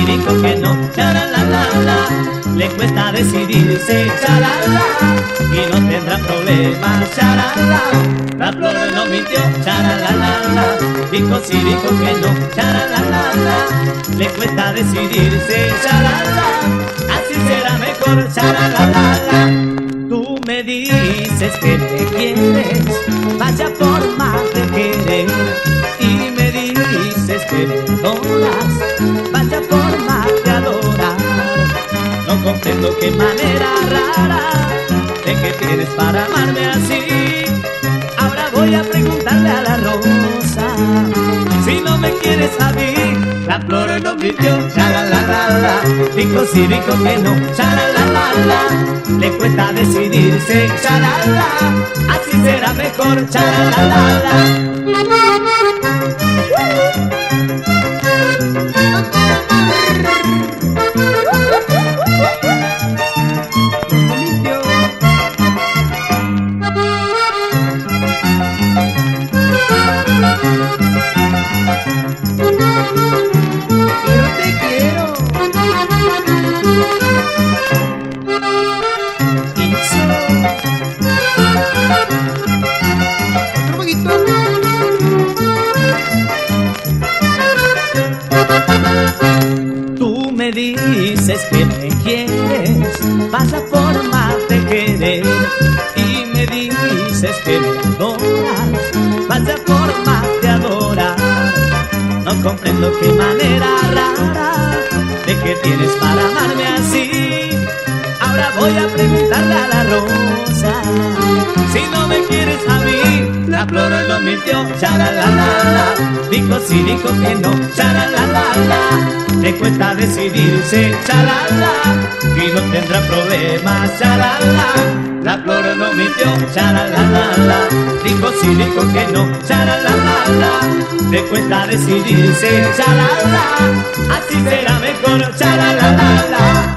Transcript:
sí, dijo que no, charalala. Le cuesta decidirse, charalala, y no tendrá problemas, charalala. La flor no mintió, charalala. Dijo sí, dijo que no, charalala. Le cuesta decidirse, charalala. Así será mejor, charalala. Tú me dices que me quieres, vaya forma de querer. Y me dices que me adoras, vaya forma de adorar. No comprendo qué manera rara de que tienes para amarme así. Ahora voy a preguntarle a la rosa si no me quieres a mí. La flor no mintió, charalala. Dijo sí, dijo que no, charalala. Le cuesta decidirse, charalala. Así será mejor, charalala. Tú me dices que me quieres, pasa forma de querer. Y me dices que me adoras, pasa forma de adorar. No comprendo qué manera rara de que tienes para amarme así. Ahora voy a preguntarle a la rosa si no me quieres a mí. La flor no mintió, charalala. Dijo sí, dijo que no, charalala. Le cuesta decidirse, charalala, y no tendrá problemas, charalala. La flor no mintió, charalala. Dijo sí, dijo que no, charalala. Le cuesta decidirse, charalala. Así será mejor, charalala.